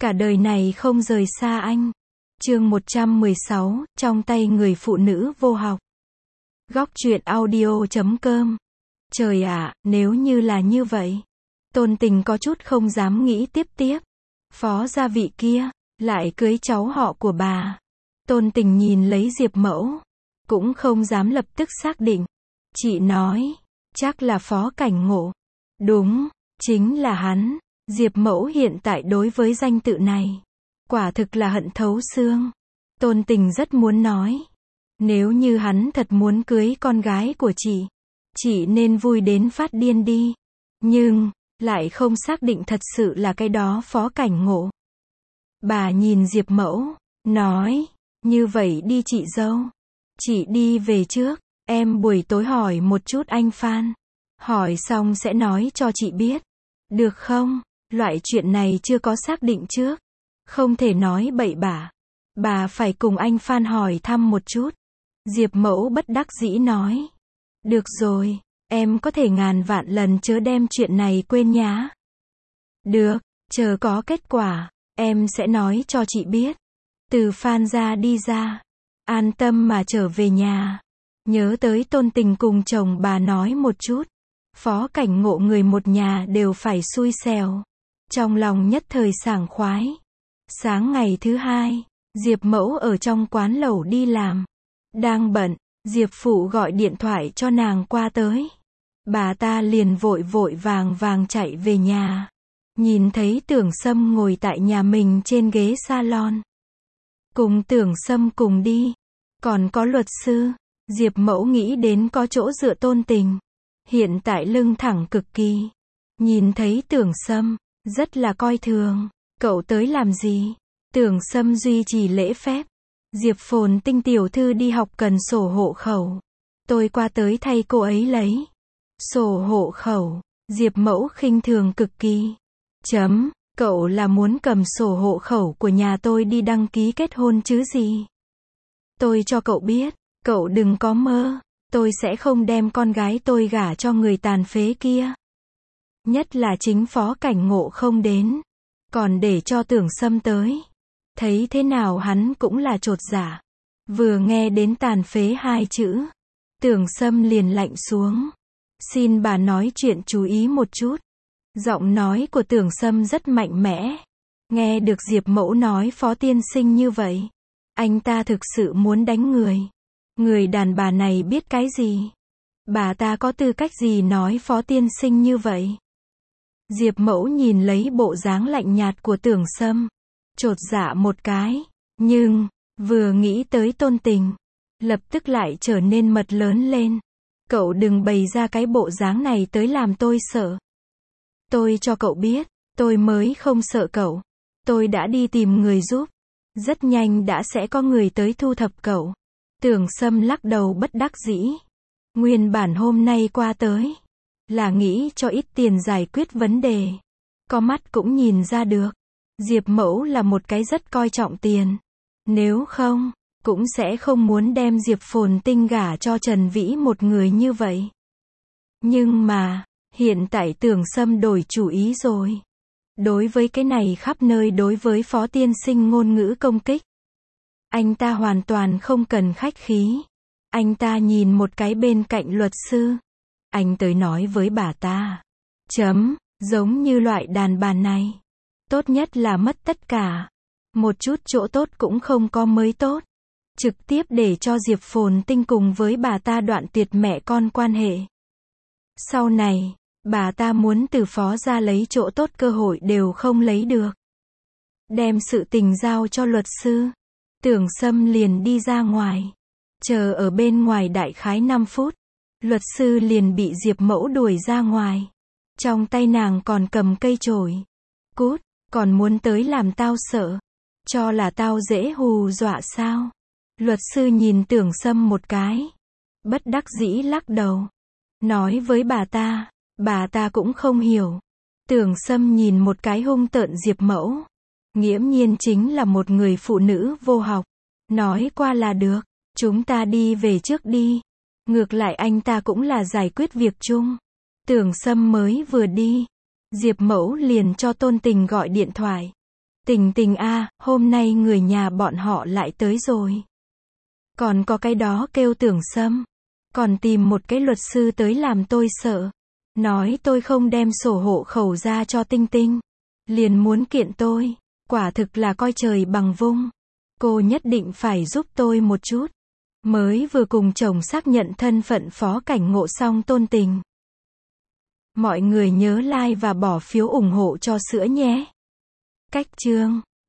Cả đời này không rời xa anh. Chương 116, trong tay người phụ nữ vô học. Góc truyện audio.com. Trời ạ, nếu như là như vậy. Tôn Tình có chút không dám nghĩ tiếp. Phó gia vị kia, lại cưới cháu họ của bà. Tôn Tình nhìn lấy Diệp Mẫu. Cũng không dám lập tức xác định. Chị nói, chắc là Phó Cảnh Ngộ. Đúng, chính là hắn. Diệp Mẫu hiện tại đối với danh tự này, quả thực là hận thấu xương. Tôn Tình rất muốn nói, nếu như hắn thật muốn cưới con gái của chị nên vui đến phát điên đi. Nhưng, lại không xác định thật sự là cái đó Phó Cảnh Ngộ. Bà nhìn Diệp Mẫu, nói, như vậy đi chị dâu. Chị đi về trước, em buổi tối hỏi một chút anh Phan. Hỏi xong sẽ nói cho chị biết. Được không? Loại chuyện này chưa có xác định trước. Không thể nói bậy bạ. Bà phải cùng anh Phan hỏi thăm một chút. Diệp Mẫu bất đắc dĩ nói. Được rồi, em có thể ngàn vạn lần chớ đem chuyện này quên nhá. Được, chờ có kết quả, em sẽ nói cho chị biết. Từ Phan ra đi ra, an tâm mà trở về nhà. Nhớ tới Tôn Tình cùng chồng bà nói một chút. Phó Cảnh Ngộ người một nhà đều phải xui xẻo. Trong lòng nhất thời sảng khoái. Sáng ngày thứ hai, Diệp Mẫu ở trong quán lẩu đi làm. Đang bận, Diệp Phụ gọi điện thoại cho nàng qua tới. Bà ta liền vội vàng chạy về nhà. Nhìn thấy Tưởng Sâm ngồi tại nhà mình trên ghế salon. Cùng Tưởng Sâm cùng đi. Còn có luật sư. Diệp Mẫu nghĩ đến có chỗ dựa Tôn Tình. Hiện tại lưng thẳng cực kỳ. Nhìn thấy Tưởng Sâm, rất là coi thường. Cậu tới làm gì? Tưởng Sâm duy trì lễ phép. Diệp Phồn Tinh tiểu thư đi học cần sổ hộ khẩu. Tôi qua tới thay cô ấy lấy. Sổ hộ khẩu. Diệp Mẫu khinh thường cực kỳ. Cậu là muốn cầm sổ hộ khẩu của nhà tôi đi đăng ký kết hôn chứ gì? Tôi cho cậu biết, cậu đừng có mơ. Tôi sẽ không đem con gái tôi gả cho người tàn phế kia. Nhất là chính Phó Cảnh Ngộ không đến. Còn để cho Tưởng Sâm tới. Thấy thế nào hắn cũng là chột dạ. Vừa nghe đến tàn phế hai chữ. Tưởng Sâm liền lạnh xuống. Xin bà nói chuyện chú ý một chút. Giọng nói của Tưởng Sâm rất mạnh mẽ. Nghe được Diệp Mẫu nói Phó tiên sinh như vậy. Anh ta thực sự muốn đánh người. Người đàn bà này biết cái gì? Bà ta có tư cách gì nói Phó tiên sinh như vậy? Diệp Mẫu nhìn lấy bộ dáng lạnh nhạt của Tưởng Sâm. Chột dạ một cái. Nhưng, vừa nghĩ tới Tôn Tình. Lập tức lại trở nên mật lớn lên. Cậu đừng bày ra cái bộ dáng này tới làm tôi sợ. Tôi cho cậu biết, tôi mới không sợ cậu. Tôi đã đi tìm người giúp. Rất nhanh đã sẽ có người tới thu thập cậu. Tưởng Sâm lắc đầu bất đắc dĩ. Nguyên bản hôm nay qua tới. Là nghĩ cho ít tiền giải quyết vấn đề. Có mắt cũng nhìn ra được. Diệp Mẫu là một cái rất coi trọng tiền. Nếu không, cũng sẽ không muốn đem Diệp Phồn Tinh gả cho Trần Vĩ một người như vậy. Nhưng mà, hiện tại Tưởng Sâm đổi chủ ý rồi. Đối với cái này khắp nơi đối với Phó tiên sinh ngôn ngữ công kích. Anh ta hoàn toàn không cần khách khí. Anh ta nhìn một cái bên cạnh luật sư. Anh tới nói với bà ta. Giống như loại đàn bà này. Tốt nhất là mất tất cả. Một chút chỗ tốt cũng không có mới tốt. Trực tiếp để cho Diệp Phồn Tinh cùng với bà ta đoạn tuyệt mẹ con quan hệ. Sau này, bà ta muốn từ Phó ra lấy chỗ tốt cơ hội đều không lấy được. Đem sự tình giao cho luật sư. Tưởng Sâm liền đi ra ngoài. Chờ ở bên ngoài đại khái 5 phút. Luật sư liền bị Diệp Mẫu đuổi ra ngoài. Trong tay nàng còn cầm cây chổi. Cút, còn muốn tới làm tao sợ. Cho là tao dễ hù dọa sao? Luật sư nhìn Tưởng Sâm một cái. Bất đắc dĩ lắc đầu. Nói với bà ta cũng không hiểu. Tưởng Sâm nhìn một cái hung tợn Diệp Mẫu. Nghiễm nhiên chính là một người phụ nữ vô học. Nói qua là được. Chúng ta đi về trước đi. Ngược lại anh ta cũng là giải quyết việc chung. Tưởng Sâm mới vừa đi. Diệp Mẫu liền cho Tôn Tình gọi điện thoại. Tình tình a, hôm nay người nhà bọn họ lại tới rồi. Còn có cái đó kêu Tưởng Sâm. Còn tìm một cái luật sư tới làm tôi sợ. Nói tôi không đem sổ hộ khẩu ra cho Tinh Tinh. Liền muốn kiện tôi. Quả thực là coi trời bằng vung. Cô nhất định phải giúp tôi một chút. Mới vừa cùng chồng xác nhận thân phận phó cảnh ngộ xong Tôn Tình. Mọi người nhớ like và bỏ phiếu ủng hộ cho sữa nhé. Cách chương